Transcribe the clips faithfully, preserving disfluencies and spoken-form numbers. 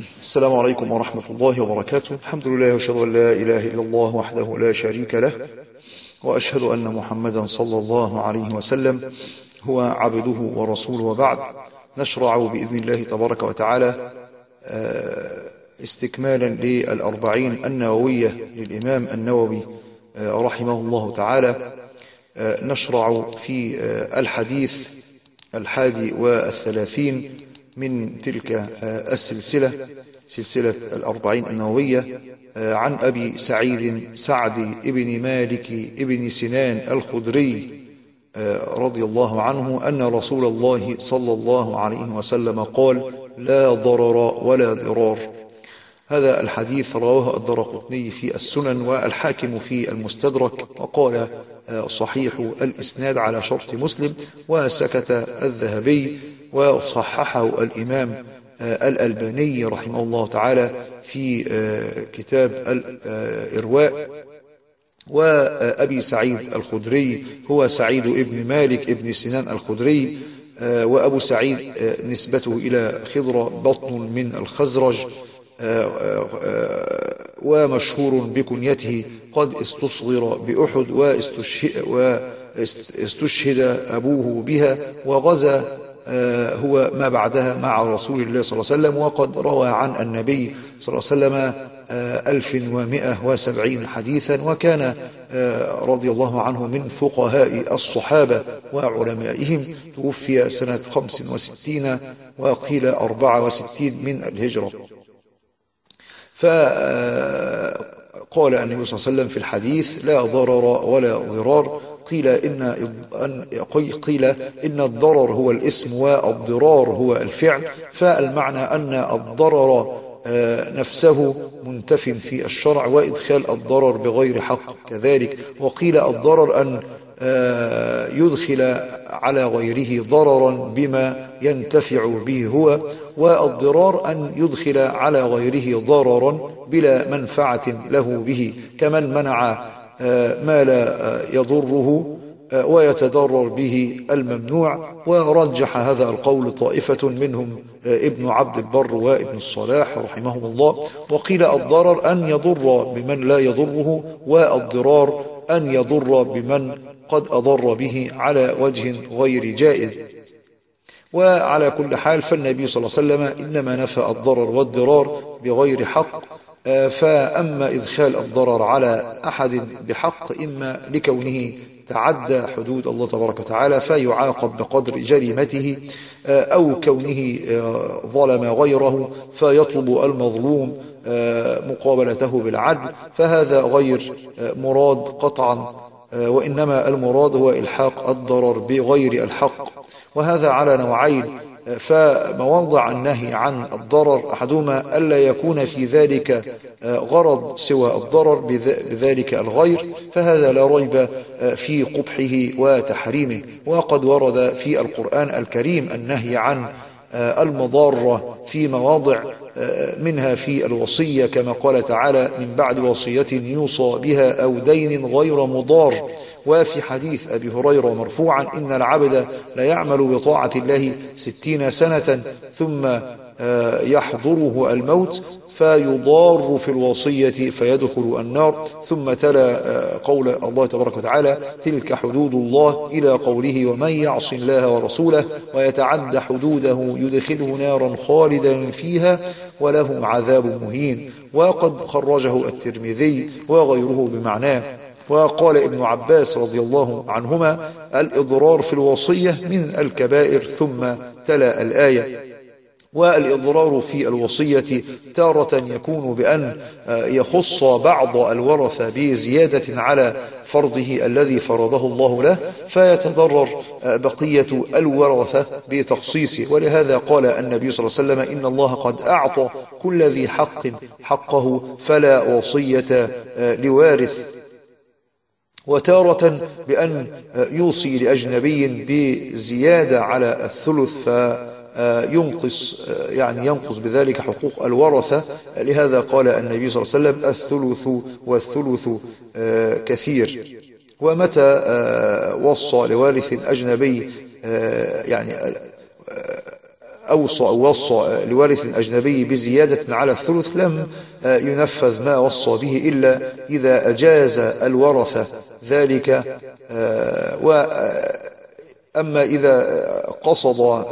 السلام عليكم ورحمة الله وبركاته. الحمد لله وأشهد أن لا إله إلا الله وحده لا شريك له، وأشهد أن محمدا صلى الله عليه وسلم هو عبده ورسوله، وبعد. نشرع بإذن الله تبارك وتعالى استكمالا للأربعين النووية للإمام النووي رحمه الله تعالى. نشرع في الحديث الحادي والثلاثين من تلك السلسلة، سلسلة الأربعين النووية، عن أبي سعيد سعد ابن مالك ابن سنان الخدري رضي الله عنه أن رسول الله صلى الله عليه وسلم قال: لا ضرر ولا ضرار. هذا الحديث رواه الدارقطني في السنن والحاكم في المستدرك، وقال صحيح الإسناد على شرط مسلم، وسكت الذهبي وصححه الإمام الألباني رحمه الله تعالى في كتاب الإرواء. وأبي سعيد الخدري هو سعيد ابن مالك ابن سنان الخدري، وأبو سعيد نسبته إلى خضر بطن من الخزرج، ومشهور بكنيته قد استصغر بأحد واستشهد أبوه بها، وغزا هو ما بعدها مع رسول الله صلى الله عليه وسلم، وقد روى عن النبي صلى الله عليه وسلم ألف ومئة وسبعين حديثا، وكان رضي الله عنه من فقهاء الصحابة وعلمائهم. توفي سنة خمس وستين وقيل أربعة وستين من الهجرة. فقال النبي صلى الله عليه وسلم في الحديث: لا ضرر ولا ضرار. قيل إن قيل إن الضرر هو الاسم والضرار هو الفعل، فالمعنى أن الضرر نفسه منتف في الشرع، وإدخال الضرر بغير حق كذلك. وقيل الضرر أن يدخل على غيره ضررا بما ينتفع به هو، والضرار أن يدخل على غيره ضررا بلا منفعة له به، كمن منع ما لا يضره ويتضرر به الممنوع. ورجح هذا القول طائفة منهم ابن عبد البر وابن الصلاح رحمهم الله. وقيل الضرر أن يضر بمن لا يضره، والضرار أن يضر بمن قد أضر به على وجه غير جائز. وعلى كل حال فالنبي صلى الله عليه وسلم إنما نفى الضرر والضرار بغير حق. فأما إدخال الضرر على أحد بحق، إما لكونه تعدى حدود الله تبارك وتعالى فيعاقب بقدر جريمته، أو كونه ظلم غيره فيطلب المظلوم مقابلته بالعدل، فهذا غير مراد قطعا، وإنما المراد هو إلحاق الضرر بغير الحق. وهذا على نوعين. فمواضع النهي عن الضرر أحدهما ألا يكون في ذلك غرض سوى الضرر بذلك الغير، فهذا لا ريب في قبحه وتحريمه. وقد ورد في القرآن الكريم النهي عن المضارة في مواضع، منها في الوصية كما قال تعالى: من بعد وصية يوصى بها أو دين غير مضار. وفي حديث أبي هريرة مرفوعا: إن العبد لا يعمل بطاعة الله ستين سنة ثم يحضره الموت فيضار في الوصية فيدخل النار. ثم تلا قول الله تبارك وتعالى: تلك حدود الله، إلى قوله: ومن يعص الله ورسوله ويتعد حدوده يدخله نارا خالدا فيها وله عذاب مهين. وقد خرجه الترمذي وغيره بمعناه. وقال ابن عباس رضي الله عنهما: الإضرار في الوصية من الكبائر، ثم تلا الآية. والإضرار في الوصية تارة يكون بأن يخص بعض الورثة بزيادة على فرضه الذي فرضه الله له، فيتضرر بقية الورثة بتخصيصه. ولهذا قال النبي صلى الله عليه وسلم: إن الله قد أعطى كل ذي حق حقه فلا وصية لوارث. وتارة بأن يوصي لأجنبي بزيادة على الثلث فينقص يعني ينقص بذلك حقوق الورثة. لهذا قال النبي صلى الله عليه وسلم: الثلث والثلث كثير. ومتى وصى لوارث أجنبي يعني أوصى أو وصى لوارث أجنبي بزيادة على الثلث لم ينفذ ما وصى به إلا إذا أجاز الورثة ذلك. وأما إذا قصد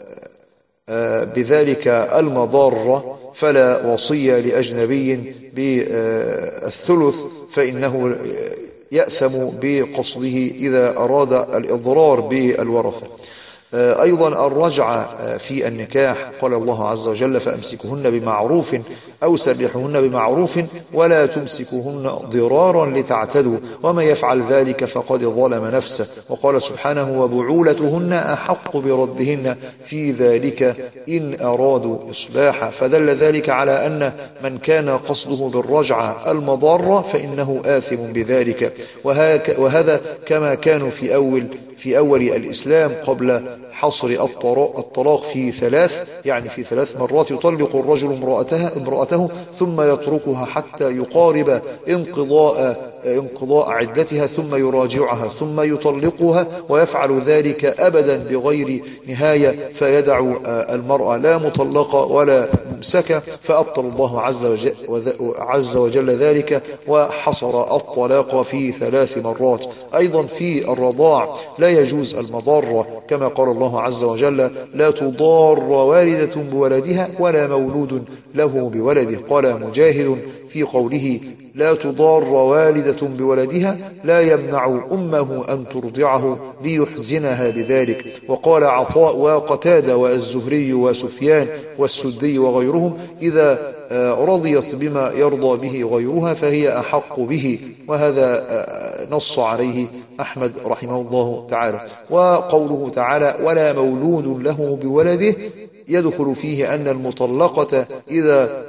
بذلك المضارة فلا وصية لأجنبي بالثلث، فإنه يأثم بقصده إذا أراد الإضرار بالورثة. أيضا الرجعة في النكاح، قال الله عز وجل: فأمسكوهن بمعروف أو سرحوهن بمعروف ولا تمسكوهن ضرارا لتعتدوا وما يفعل ذلك فقد ظلم نفسه. وقال سبحانه: وبعولتهن أحق بردهن في ذلك إن أرادوا إصلاحا. فدل ذلك على أن من كان قصده بالرجعة المضارة فإنه آثم بذلك. وهذا كما كانوا في أول في أول الإسلام قبل حصر الطلاق في ثلاث، يعني في ثلاث مرات يطلق الرجل امرأته, امرأته ثم يتركها حتى يقارب انقضاء انقضاء عدتها ثم يراجعها ثم يطلقها، ويفعل ذلك أبدا بغير نهاية، فيدع المرأة لا مطلقة ولا ممسكة، فأبطل الله عز وجل, عز وجل ذلك وحصر الطلاق في ثلاث مرات. أيضا في الرضاع لا يجوز المضارة، كما قال الله عز وجل: لا تضار والدة بولدها ولا مولود له بولده. قال مجاهد في قوله: لا تضار والدة بولدها لا يمنع أمه أن ترضعه ليحزنها بذلك. وقال عطاء وقتادة والزهري وسفيان والسدي وغيرهم: إذا رضيت بما يرضى به غيرها فهي أحق به. وهذا نص عليه أحمد رحمه الله تعالى. وقوله تعالى: ولا مولود له بولده، يدخل فيه أن المطلقة إذا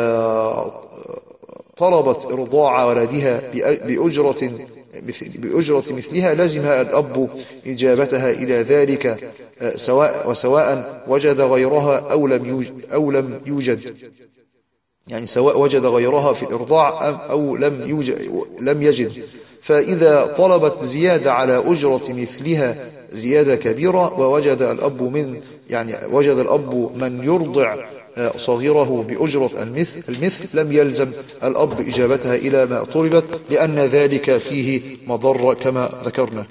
طلبت إرضاع ولدها بأجرة بأجرة مثلها لزمها الأب إجابتها إلى ذلك، سواء وسواء وجد غيرها أو لم يوجد, أو لم يوجد يعني سواء وجد غيرها في الإرضاع أو لم يوجد لم يجد. فإذا طلبت زيادة على أجرة مثلها زيادة كبيرة ووجد الأب من يعني وجد الأب من يرضع صغيره بأجرة المثل, المثل لم يلزم الأب إجابتها إلى ما طلبت، لأن ذلك فيه مضرة كما ذكرنا.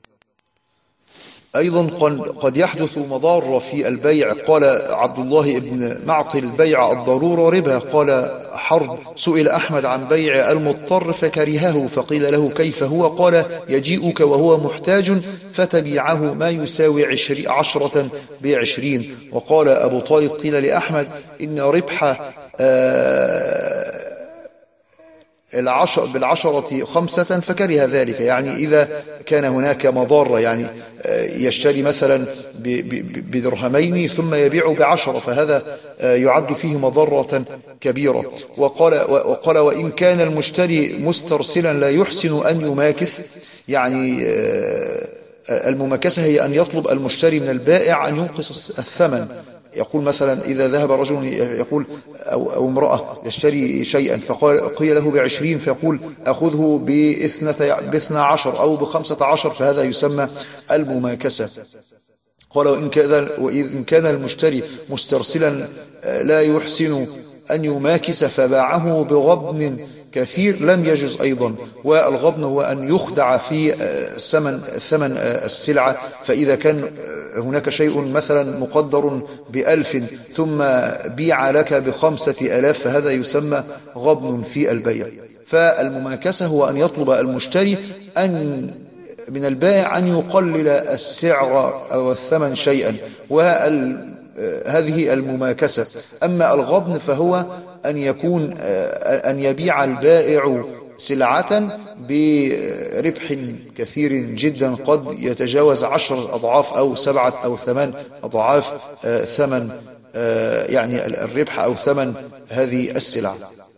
أيضا قد يحدث مضار في البيع. قال عبد الله بن معقل: بيع الضرورة ربا. قال حرب: سئل أحمد عن بيع المضطر فكرهه، فقيل له: كيف هو؟ قال: يجيئك وهو محتاج فتبيعه ما يساوي عشر عشرة بعشرين. وقال أبو طالب: قيل لأحمد: إن ربح آه العشر بالعشرة خمسة فكره ذلك، يعني إذا كان هناك مضارة، يعني يشتري مثلا بدرهمين ثم يبيع بعشرة، فهذا يعد فيه مضرة كبيرة. وقال, وقال: وإن كان المشتري مسترسلا لا يحسن أن يماكث، يعني المماكسة هي أن يطلب المشتري من البائع أن ينقص الثمن. يقول مثلا إذا ذهب رجل يقول أو, أو امرأة يشتري شيئا فقيل له بعشرين، فيقول أخذه باثنى عشر أو بخمسة عشر، فهذا يسمى المماكسة. قال: وإن كان, وإن كان المشتري مسترسلا لا يحسن أن يماكس فباعه بغبن كثير لم يجوز أيضا. والغبن هو أن يخدع في ثمن ثمن السلعة، فإذا كان هناك شيء مثلا مقدر بألف ثم بيع لك بخمسة ألاف فهذا يسمى غبن في البيع. فالمماكسة هو أن يطلب المشتري أن من البائع أن يقلل السعر أو الثمن شيئا، وهذه المماكسة. أما الغبن فهو أن يكون أن يبيع البائع سلعة بربح كثير جدا قد يتجاوز عشرة أضعاف أو سبعة أو ثمان أضعاف ثمن يعني الربح أو ثمن هذه السلع.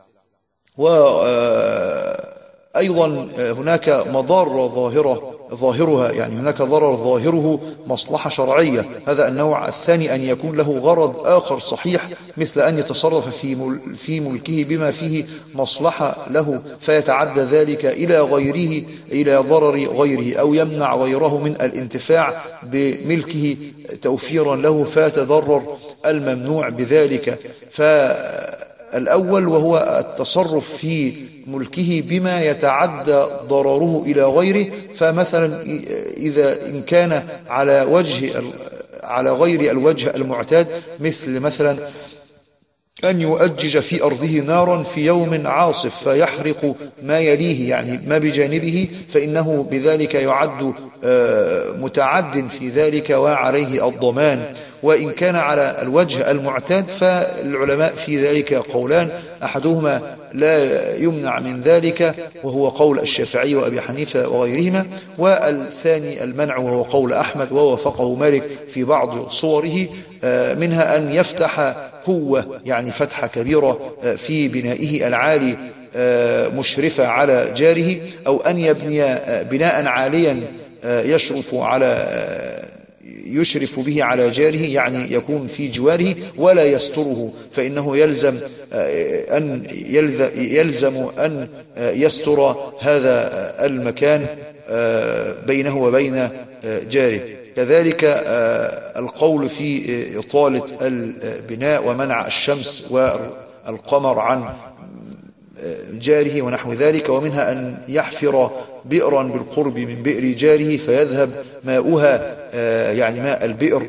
وأيضا هناك مضار ظاهرة ظاهرها يعني هناك ضرر ظاهره مصلحة شرعية. هذا النوع الثاني أن يكون له غرض آخر صحيح، مثل أن يتصرف في في ملكه بما فيه مصلحة له فيتعدى ذلك إلى غيره إلى ضرر غيره، أو يمنع غيره من الانتفاع بملكه توفيرا له فيتضرر الممنوع بذلك. فالأول وهو التصرف في ملكه بما يتعدى ضرره إلى غيره. فمثلا إذا إن كان على وجه على غير الوجه المعتاد، مثل مثلا أن يؤجج في أرضه نارا في يوم عاصف فيحرق ما يليه، يعني ما بجانبه، فإنه بذلك يعد متعد في ذلك وعليه الضمان. وإن كان على الوجه المعتاد فالعلماء في ذلك قولان، أحدهما لا يمنع من ذلك وهو قول الشافعي وأبي حنيفة وغيرهما، والثاني المنع وهو قول أحمد ووافقه مالك في بعض صوره، منها أن يفتح قوة يعني فتحة كبيرة في بنائه العالي مشرفة على جاره، أو أن يبني بناء عاليا يشرف على يشرف به على جاره، يعني يكون في جواره ولا يستره، فإنه يلزم أن يلزم أن يستر هذا المكان بينه وبين جاره. كذلك القول في إطالة البناء ومنع الشمس والقمر عن جاره ونحو ذلك. ومنها أن يحفر بئرا بالقرب من بئر جاره فيذهب ماؤها يعني ماء البئر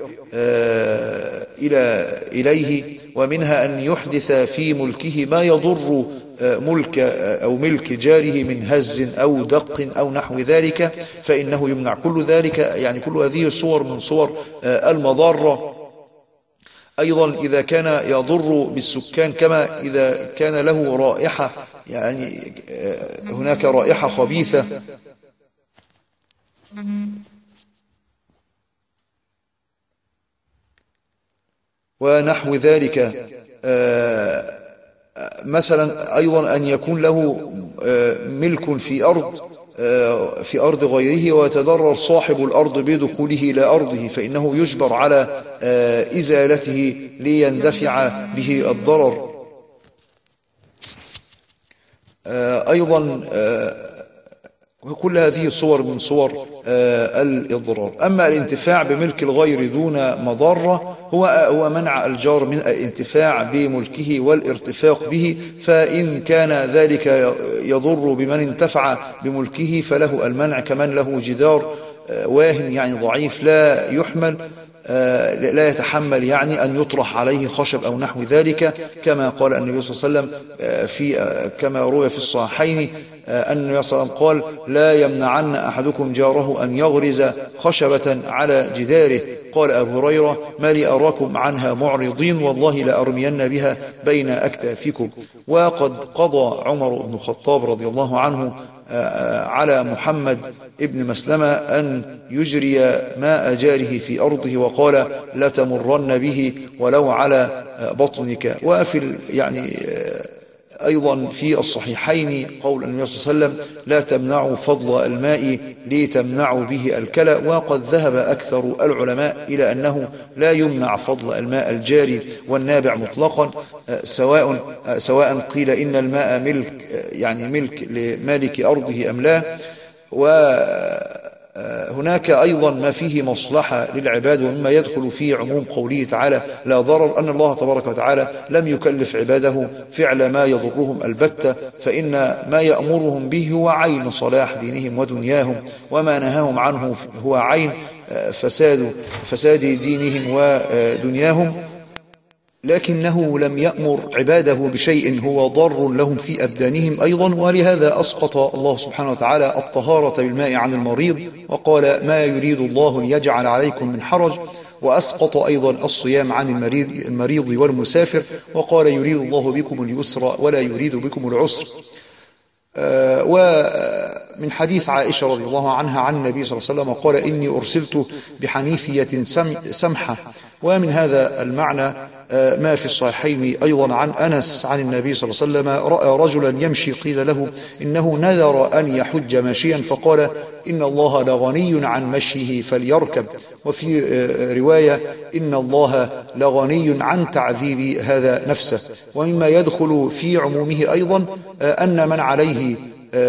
إلى إليه. ومنها أن يحدث في ملكه ما يضر ملك أو ملك جاره من هز أو دق أو نحو ذلك، فإنه يمنع كل ذلك. يعني كل هذه صور من صور المضارة. أيضا إذا كان يضر بالسكان، كما إذا كان له رائحة، يعني هناك رائحة خبيثة ونحو ذلك. مثلا أيضا أن يكون له ملك في أرض في أرض غيره ويتضرر صاحب الأرض بدخوله إلى أرضه، فإنه يجبر على إزالته ليندفع به الضرر. أيضا كل هذه صور من صور الإضرار. أما الانتفاع بملك الغير دون مضرة هو هو منع الجار من الانتفاع بملكه والارتفاق به. فإن كان ذلك يضر بمن انتفع بملكه فله المنع، كمن له جدار واهن يعني ضعيف لا يحمل لا يتحمل يعني أن يطرح عليه خشب أو نحو ذلك، كما قال النبي صلى الله عليه وسلم في كما روي في الصحيحين أن النبي صلى الله عليه وسلم قال: لا يمنعن أحدكم جاره أن يغرز خشبة على جداره. قال أبو هريرة: ما لي أراكم عنها معرضين، والله لأرمين بها بين أكتافكم. وقد قضى عمر بن الخطاب رضي الله عنه على محمد ابن مسلمة أن يجري ماء جاره في أرضه، وقال: لتمرن به ولو على بطنك. وفي يعني أيضا في الصحيحين قول النبي صلى الله عليه وسلم: لا تمنعوا فضل الماء لتمنعوا به الكلى. وقد ذهب أكثر العلماء إلى أنه لا يمنع فضل الماء الجاري والنابع مطلقا، سواء سواء قيل إن الماء ملك يعني ملك لمالك أرضه أم لا. وهناك أيضا ما فيه مصلحة للعباد، ومما يدخل في عموم قوله تعالى: لا ضرر، أن الله تبارك وتعالى لم يكلف عباده فعل ما يضرهم البتة، فإن ما يأمرهم به هو عين صلاح دينهم ودنياهم، وما نهاهم عنه هو عين فساد فساد دينهم ودنياهم. لكنه لم يأمر عباده بشيء هو ضار لهم في أبدانهم أيضا. ولهذا أسقط الله سبحانه وتعالى الطهارة بالماء عن المريض، وقال: ما يريد الله ليجعل عليكم من حرج. وأسقط أيضا الصيام عن المريض, المريض والمسافر، وقال: يريد الله بكم اليسر ولا يريد بكم العسر. آه ومن حديث عائشة رضي الله عنها عن النبي صلى الله عليه وسلم قال: إني أرسلت بحنيفية سمحة. ومن هذا المعنى ما في الصحيحين أيضا عن أنس عن النبي صلى الله عليه وسلم: رأى رجلا يمشي، قيل له: إنه نذر أن يحج ماشيا، فقال: إن الله لغني عن مشيه فليركب. وفي رواية: إن الله لغني عن تعذيب هذا نفسه. ومما يدخل في عمومه أيضا أن من عليه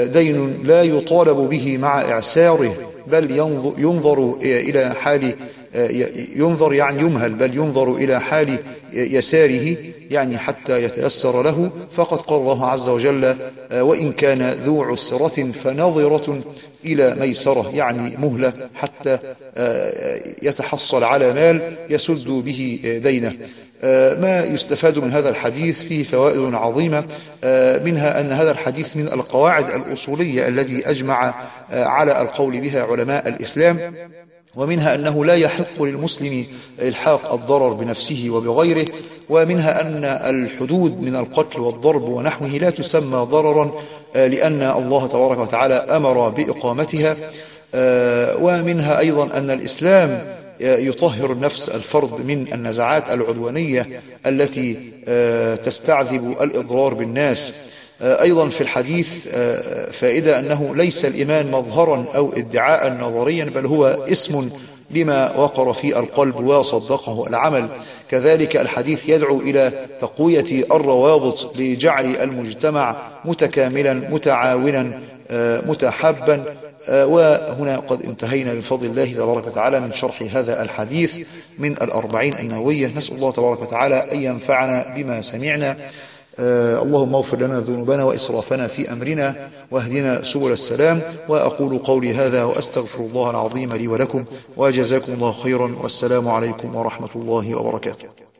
دين لا يطالب به مع إعساره، بل ينظر إلى حال ينظر يعني يمهل، بل ينظر إلى حال يساره يعني حتى يتيسر له. فقد قال الله عز وجل وإن كان ذو عسرة فنظرة إلى ميسرة، يعني مهلة حتى يتحصل على مال يسد به دينه. ما يستفاد من هذا الحديث فيه فوائد عظيمة، منها أن هذا الحديث من القواعد الأصولية الذي أجمع على القول بها علماء الإسلام، ومنها أنه لا يحق للمسلم إلحاق الضرر بنفسه وبغيره، ومنها أن الحدود من القتل والضرب ونحوه لا تسمى ضررا لأن الله تبارك وتعالى أمر بإقامتها. ومنها أيضا أن الإسلام يطهر النفس الفرد من النزعات العدوانية التي تستعذب الإضرار بالناس. أيضا في الحديث فائدة أنه ليس الإيمان مظهرا أو ادعاء نظريا، بل هو اسم لما وقر في القلب وصدقه العمل. كذلك الحديث يدعو إلى تقوية الروابط لجعل المجتمع متكاملا متعاونا متحابا. وهنا قد انتهينا بفضل الله تبارك وتعالى من شرح هذا الحديث من الأربعين النووية. نسأل الله تبارك وتعالى أن ينفعنا بما سمعنا. آه اللهم اغفر لنا ذنوبنا وإسرافنا في أمرنا واهدنا سبل السلام. وأقول قولي هذا وأستغفر الله العظيم لي ولكم، وجزاكم الله خيرا، والسلام عليكم ورحمة الله وبركاته.